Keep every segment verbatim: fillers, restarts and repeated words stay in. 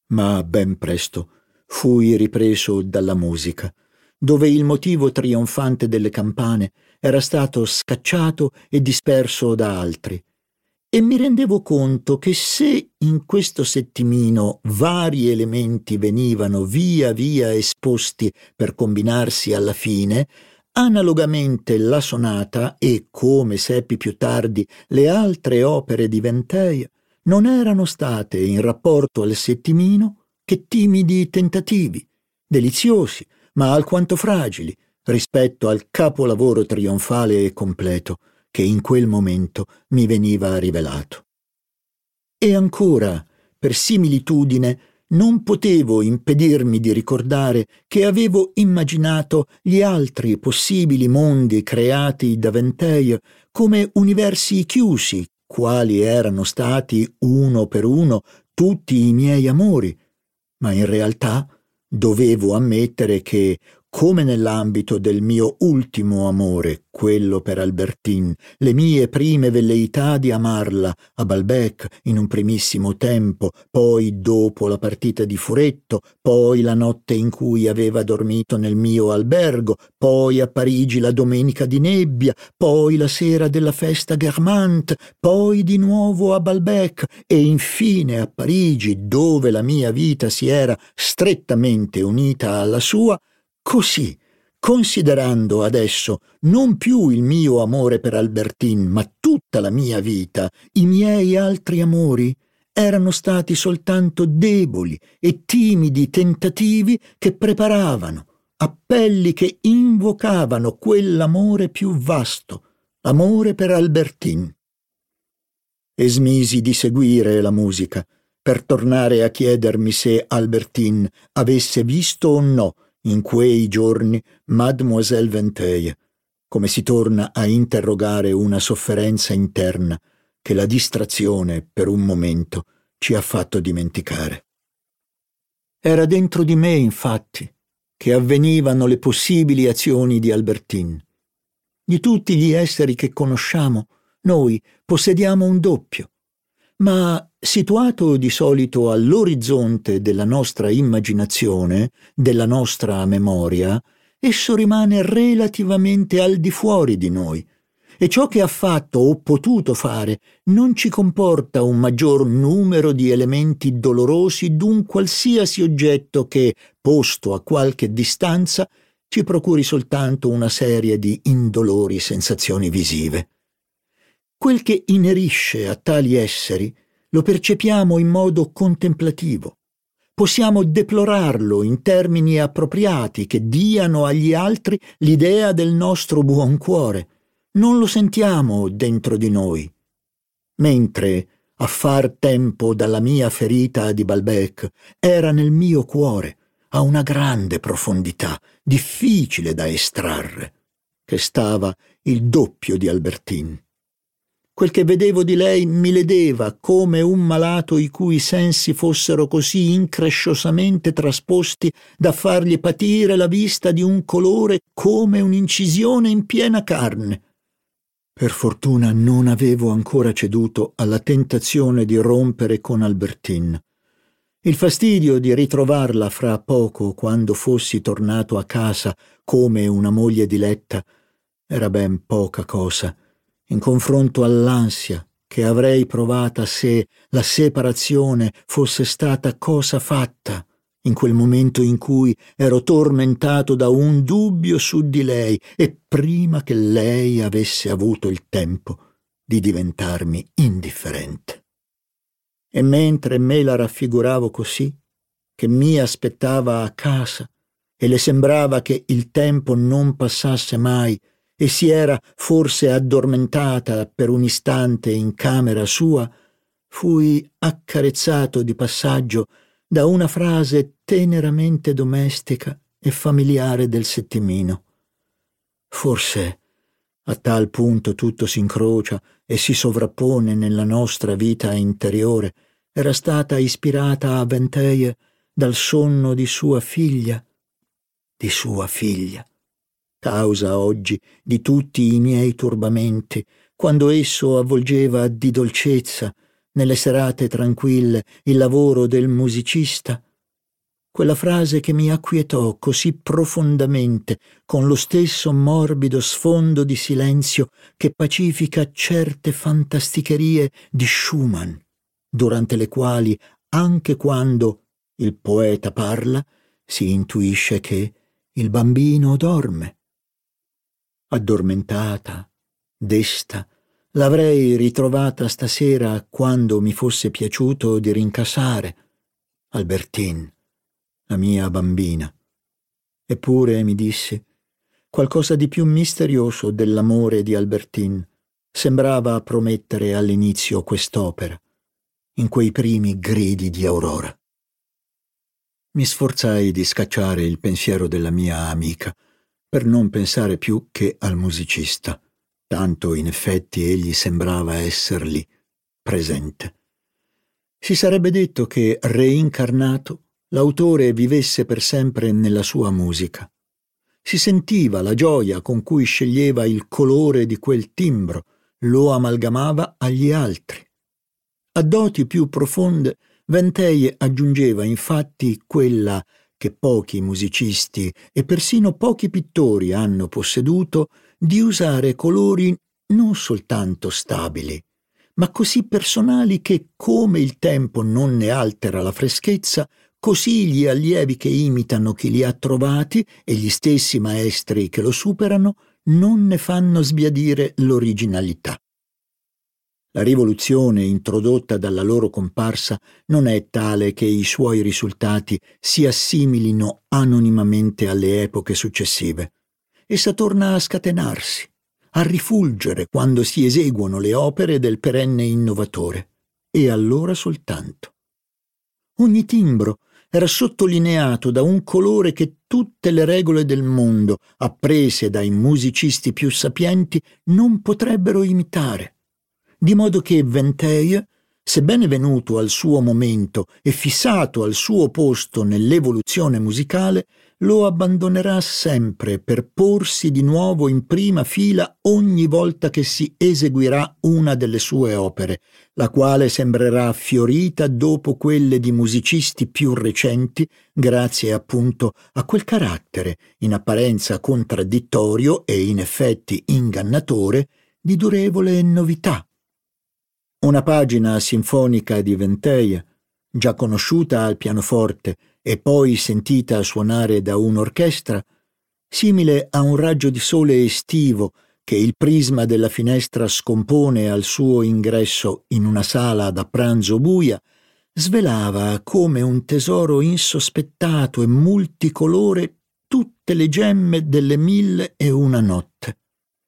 Ma ben presto fui ripreso dalla musica, dove il motivo trionfante delle campane era stato scacciato e disperso da altri, e mi rendevo conto che se in questo settimino vari elementi venivano via via esposti per combinarsi alla fine, analogamente la sonata e, come seppi più tardi, le altre opere di Vinteuil non erano state in rapporto al settimino che timidi tentativi, deliziosi ma alquanto fragili rispetto al capolavoro trionfale e completo che in quel momento mi veniva rivelato. E ancora, per similitudine, non potevo impedirmi di ricordare che avevo immaginato gli altri possibili mondi creati da Vinteuil come universi chiusi, quali erano stati uno per uno tutti i miei amori, ma in realtà dovevo ammettere che, come nell'ambito del mio ultimo amore, quello per Albertine, le mie prime velleità di amarla a Balbec in un primissimo tempo, poi dopo la partita di Furetto, poi la notte in cui aveva dormito nel mio albergo, poi a Parigi la domenica di nebbia, poi la sera della festa Guermantes, poi di nuovo a Balbec e infine a Parigi, dove la mia vita si era strettamente unita alla sua. Così, considerando adesso non più il mio amore per Albertine, ma tutta la mia vita, i miei altri amori erano stati soltanto deboli e timidi tentativi che preparavano, appelli che invocavano quell'amore più vasto, l'amore per Albertine. E smisi di seguire la musica per tornare a chiedermi se Albertine avesse visto o no in quei giorni Mademoiselle Vinteuil, come si torna a interrogare una sofferenza interna che la distrazione per un momento ci ha fatto dimenticare. Era dentro di me, infatti, che avvenivano le possibili azioni di Albertine. Di tutti gli esseri che conosciamo, noi possediamo un doppio, ma situato di solito all'orizzonte della nostra immaginazione, della nostra memoria, esso rimane relativamente al di fuori di noi, e ciò che ha fatto o potuto fare non ci comporta un maggior numero di elementi dolorosi d'un qualsiasi oggetto che, posto a qualche distanza, ci procuri soltanto una serie di indolori sensazioni visive. Quel che inerisce a tali esseri lo percepiamo in modo contemplativo. Possiamo deplorarlo in termini appropriati che diano agli altri l'idea del nostro buon cuore. Non lo sentiamo dentro di noi. Mentre, a far tempo dalla mia ferita di Balbec, era nel mio cuore, a una grande profondità, difficile da estrarre, che stava il doppio di Albertine. Quel che vedevo di lei mi ledeva come un malato i cui sensi fossero così incresciosamente trasposti da fargli patire la vista di un colore come un'incisione in piena carne. Per fortuna non avevo ancora ceduto alla tentazione di rompere con Albertine. Il fastidio di ritrovarla fra poco, quando fossi tornato a casa come una moglie diletta, era ben poca cosa in confronto all'ansia che avrei provata se la separazione fosse stata cosa fatta in quel momento in cui ero tormentato da un dubbio su di lei e prima che lei avesse avuto il tempo di diventarmi indifferente. E mentre me la raffiguravo così, che mi aspettava a casa e le sembrava che il tempo non passasse mai e si era forse addormentata per un istante in camera sua, fui accarezzato di passaggio da una frase teneramente domestica e familiare del settimino. Forse a tal punto tutto si incrocia e si sovrappone nella nostra vita interiore, era stata ispirata a Vinteuil dal sonno di sua figlia, di sua figlia. Causa oggi di tutti i miei turbamenti, quando esso avvolgeva di dolcezza, nelle serate tranquille, il lavoro del musicista, quella frase che mi acquietò così profondamente, con lo stesso morbido sfondo di silenzio che pacifica certe fantasticherie di Schumann, durante le quali, anche quando il poeta parla, si intuisce che il bambino dorme. Addormentata, desta, l'avrei ritrovata stasera quando mi fosse piaciuto di rincasare Albertine, la mia bambina. Eppure, mi dissi, qualcosa di più misterioso dell'amore di Albertine sembrava promettere all'inizio quest'opera, in quei primi gridi di aurora. Mi sforzai di scacciare il pensiero della mia amica, per non pensare più che al musicista, tanto in effetti egli sembrava esser lì, presente. Si sarebbe detto che, reincarnato, l'autore vivesse per sempre nella sua musica. Si sentiva la gioia con cui sceglieva il colore di quel timbro, lo amalgamava agli altri. A doti più profonde, Ventey aggiungeva infatti quella che pochi musicisti e persino pochi pittori hanno posseduto, di usare colori non soltanto stabili, ma così personali che, come il tempo non ne altera la freschezza, così gli allievi che imitano chi li ha trovati e gli stessi maestri che lo superano non ne fanno sbiadire l'originalità. La rivoluzione introdotta dalla loro comparsa non è tale che i suoi risultati si assimilino anonimamente alle epoche successive. Essa torna a scatenarsi, a rifulgere quando si eseguono le opere del perenne innovatore, e allora soltanto. Ogni timbro era sottolineato da un colore che tutte le regole del mondo, apprese dai musicisti più sapienti, non potrebbero imitare. Di modo che Ventey, sebbene venuto al suo momento e fissato al suo posto nell'evoluzione musicale, lo abbandonerà sempre per porsi di nuovo in prima fila ogni volta che si eseguirà una delle sue opere, la quale sembrerà fiorita dopo quelle di musicisti più recenti, grazie appunto a quel carattere, in apparenza contraddittorio e in effetti ingannatore, di durevole novità. Una pagina sinfonica di Ventey, già conosciuta al pianoforte e poi sentita suonare da un'orchestra, simile a un raggio di sole estivo che il prisma della finestra scompone al suo ingresso in una sala da pranzo buia, svelava come un tesoro insospettato e multicolore tutte le gemme delle mille e una notte.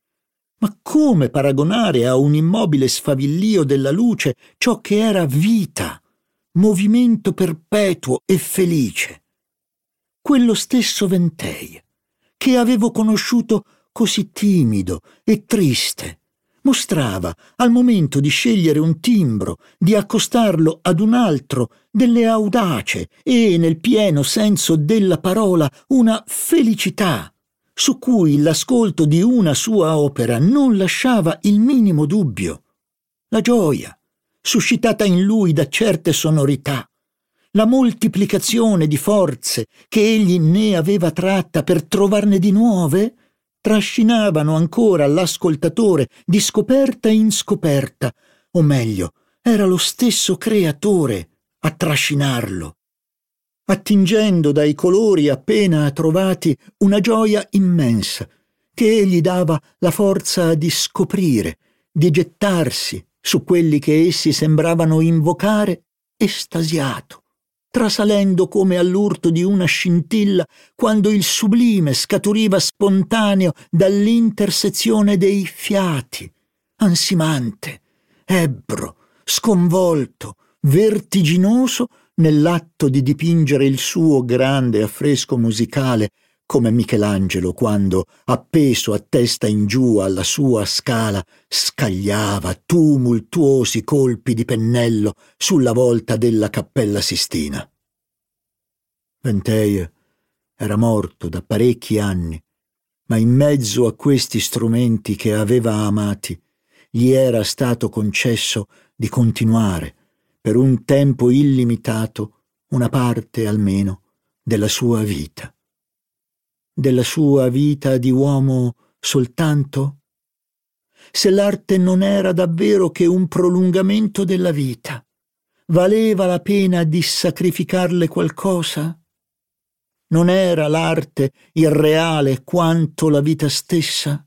Ma come paragonare a un immobile sfavillio della luce ciò che era vita, movimento perpetuo e felice? Quello stesso Ventey, che avevo conosciuto così timido e triste, mostrava, al momento di scegliere un timbro, di accostarlo ad un altro, delle audace e, nel pieno senso della parola, una felicità su cui l'ascolto di una sua opera non lasciava il minimo dubbio. La gioia, suscitata in lui da certe sonorità, la moltiplicazione di forze che egli ne aveva tratta per trovarne di nuove, trascinavano ancora l'ascoltatore di scoperta in scoperta, o meglio, era lo stesso creatore a trascinarlo, attingendo dai colori appena trovati una gioia immensa, che gli dava la forza di scoprire, di gettarsi su quelli che essi sembravano invocare, estasiato, trasalendo come all'urto di una scintilla quando il sublime scaturiva spontaneo dall'intersezione dei fiati, ansimante, ebbro, sconvolto, vertiginoso nell'atto di dipingere il suo grande affresco musicale, come Michelangelo quando, appeso a testa in giù alla sua scala, scagliava tumultuosi colpi di pennello sulla volta della Cappella Sistina. Ventey era morto da parecchi anni, ma in mezzo a questi strumenti che aveva amati, gli era stato concesso di continuare per un tempo illimitato, una parte almeno della sua vita. Della sua vita di uomo soltanto? Se l'arte non era davvero che un prolungamento della vita, valeva la pena di sacrificarle qualcosa? Non era l'arte irreale quanto la vita stessa?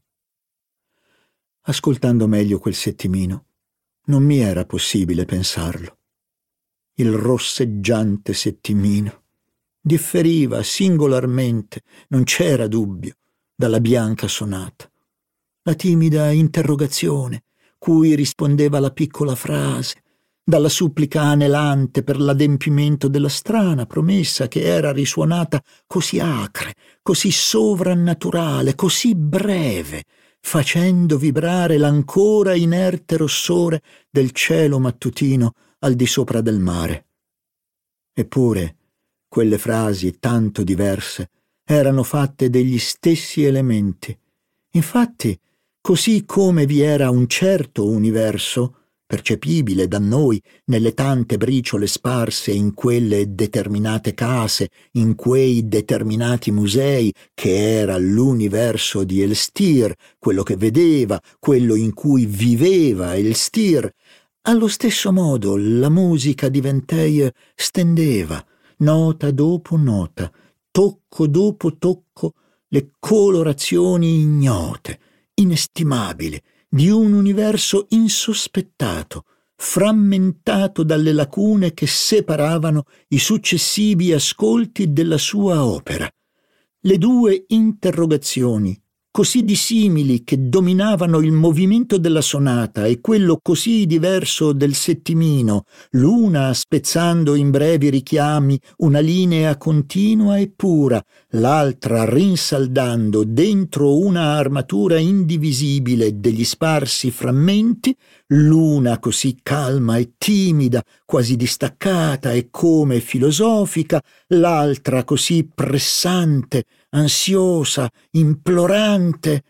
Ascoltando meglio quel settimino, non mi era possibile pensarlo. Il rosseggiante settimino differiva singolarmente, non c'era dubbio, dalla bianca sonata. La timida interrogazione, cui rispondeva la piccola frase, dalla supplica anelante per l'adempimento della strana promessa che era risuonata così acre, così sovrannaturale, così breve, facendo vibrare l'ancora inerte rossore del cielo mattutino al di sopra del mare. Eppure quelle frasi tanto diverse erano fatte degli stessi elementi. Infatti, così come vi era un certo universo, percepibile da noi nelle tante briciole sparse in quelle determinate case, in quei determinati musei, che era l'universo di Elstir, quello che vedeva, quello in cui viveva Elstir, allo stesso modo la musica di Venteuil stendeva, nota dopo nota, tocco dopo tocco, le colorazioni ignote, inestimabili, di un universo insospettato, frammentato dalle lacune che separavano i successivi ascolti della sua opera. Le due interrogazioni, così dissimili che dominavano il movimento della sonata e quello così diverso del settimino, l'una spezzando in brevi richiami una linea continua e pura, l'altra rinsaldando dentro una armatura indivisibile degli sparsi frammenti, l'una così calma e timida, quasi distaccata e come filosofica, l'altra così pressante, ansiosa, implorante.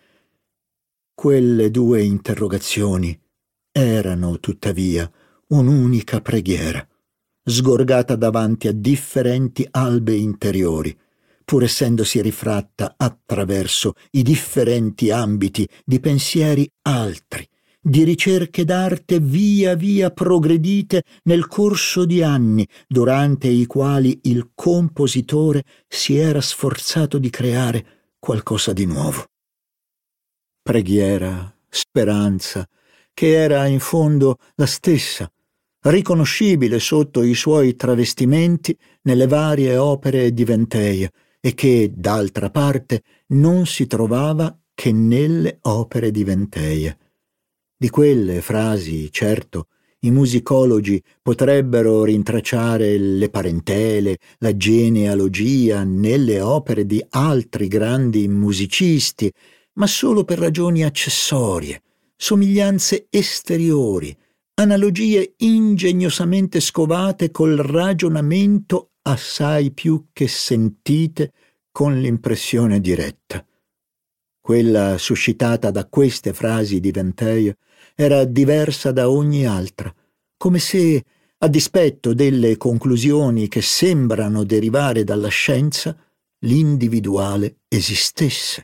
Quelle due interrogazioni erano tuttavia un'unica preghiera, sgorgata davanti a differenti albe interiori, pur essendosi rifratta attraverso i differenti ambiti di pensieri altri, di ricerche d'arte via via progredite nel corso di anni, durante i quali il compositore si era sforzato di creare qualcosa di nuovo. Preghiera, speranza, che era in fondo la stessa, riconoscibile sotto i suoi travestimenti nelle varie opere di Venteuil e che, d'altra parte, non si trovava che nelle opere di Venteuil. Di quelle frasi, certo, i musicologi potrebbero rintracciare le parentele, la genealogia nelle opere di altri grandi musicisti, ma solo per ragioni accessorie, somiglianze esteriori, analogie ingegnosamente scovate col ragionamento assai più che sentite con l'impressione diretta. Quella suscitata da queste frasi di Venteuil era diversa da ogni altra, come se, a dispetto delle conclusioni che sembrano derivare dalla scienza, l'individuale esistesse.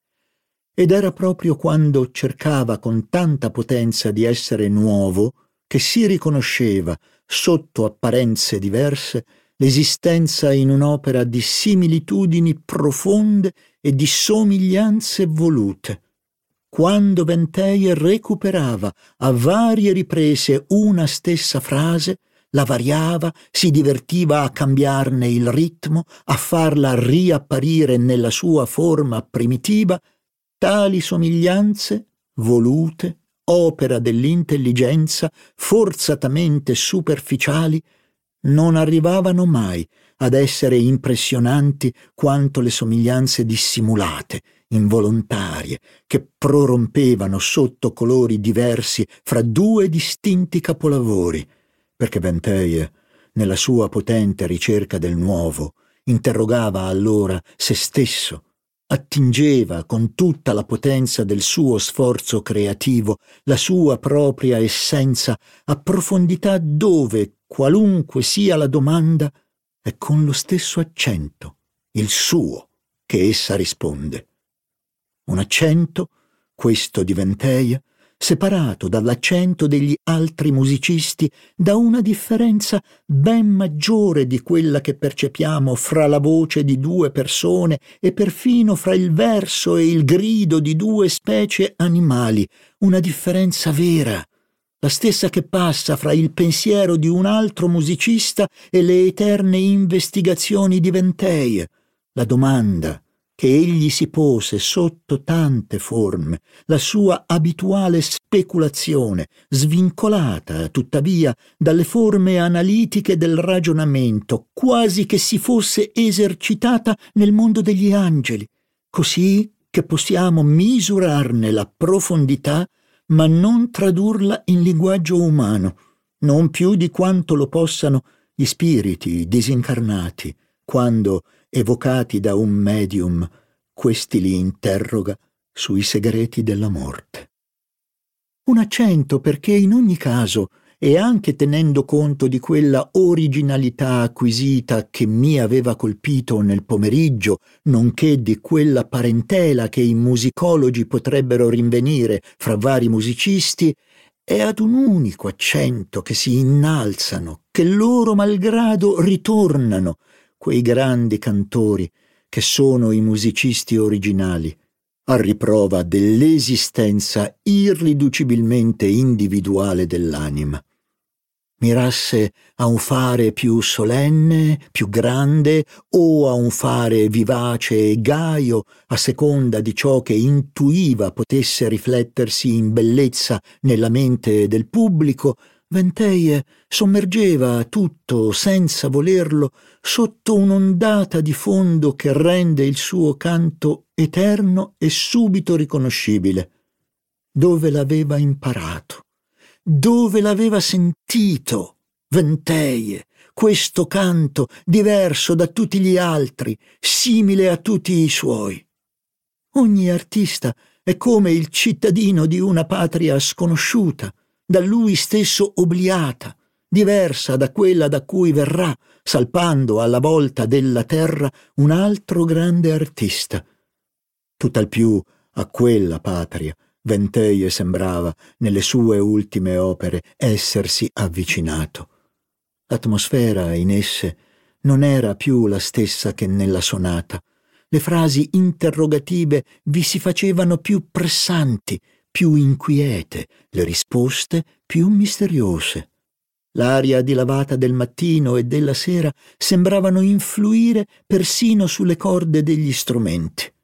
Ed era proprio quando cercava con tanta potenza di essere nuovo che si riconosceva, sotto apparenze diverse, l'esistenza in un'opera di similitudini profonde e di somiglianze volute. Quando Venteuil recuperava a varie riprese una stessa frase, la variava, si divertiva a cambiarne il ritmo, a farla riapparire nella sua forma primitiva, tali somiglianze, volute, opera dell'intelligenza, forzatamente superficiali, non arrivavano mai ad essere impressionanti quanto le somiglianze dissimulate, involontarie, che prorompevano sotto colori diversi fra due distinti capolavori, perché Venteuil, nella sua potente ricerca del nuovo, interrogava allora se stesso, attingeva con tutta la potenza del suo sforzo creativo la sua propria essenza a profondità dove, qualunque sia la domanda, è con lo stesso accento, il suo, che essa risponde. Un accento, questo di Venteia, separato dall'accento degli altri musicisti da una differenza ben maggiore di quella che percepiamo fra la voce di due persone e perfino fra il verso e il grido di due specie animali, una differenza vera, la stessa che passa fra il pensiero di un altro musicista e le eterne investigazioni di Venteia, la domanda che egli si pose sotto tante forme, la sua abituale speculazione, svincolata, tuttavia, dalle forme analitiche del ragionamento, quasi che si fosse esercitata nel mondo degli angeli, così che possiamo misurarne la profondità, ma non tradurla in linguaggio umano, non più di quanto lo possano gli spiriti disincarnati, quando, evocati da un medium, questi li interroga sui segreti della morte. Un accento perché in ogni caso, e anche tenendo conto di quella originalità acquisita che mi aveva colpito nel pomeriggio, nonché di quella parentela che i musicologi potrebbero rinvenire fra vari musicisti, è ad un unico accento che si innalzano, che loro malgrado ritornano, quei grandi cantori che sono i musicisti originali, a riprova dell'esistenza irriducibilmente individuale dell'anima. Mirasse a un fare più solenne, più grande, o a un fare vivace e gaio, a seconda di ciò che intuiva potesse riflettersi in bellezza nella mente del pubblico, Venteia sommergeva tutto, senza volerlo, sotto un'ondata di fondo che rende il suo canto eterno e subito riconoscibile. Dove l'aveva imparato? Dove l'aveva sentito? Venteia, questo canto diverso da tutti gli altri, simile a tutti i suoi. Ogni artista è come il cittadino di una patria sconosciuta, da lui stesso obliata, diversa da quella da cui verrà, salpando alla volta della terra, un altro grande artista. Tutt'al più a quella patria Venteia sembrava, nelle sue ultime opere, essersi avvicinato. L'atmosfera in esse non era più la stessa che nella sonata. Le frasi interrogative vi si facevano più pressanti, più inquiete, le risposte più misteriose. L'aria dilavata del mattino e della sera sembravano influire persino sulle corde degli strumenti.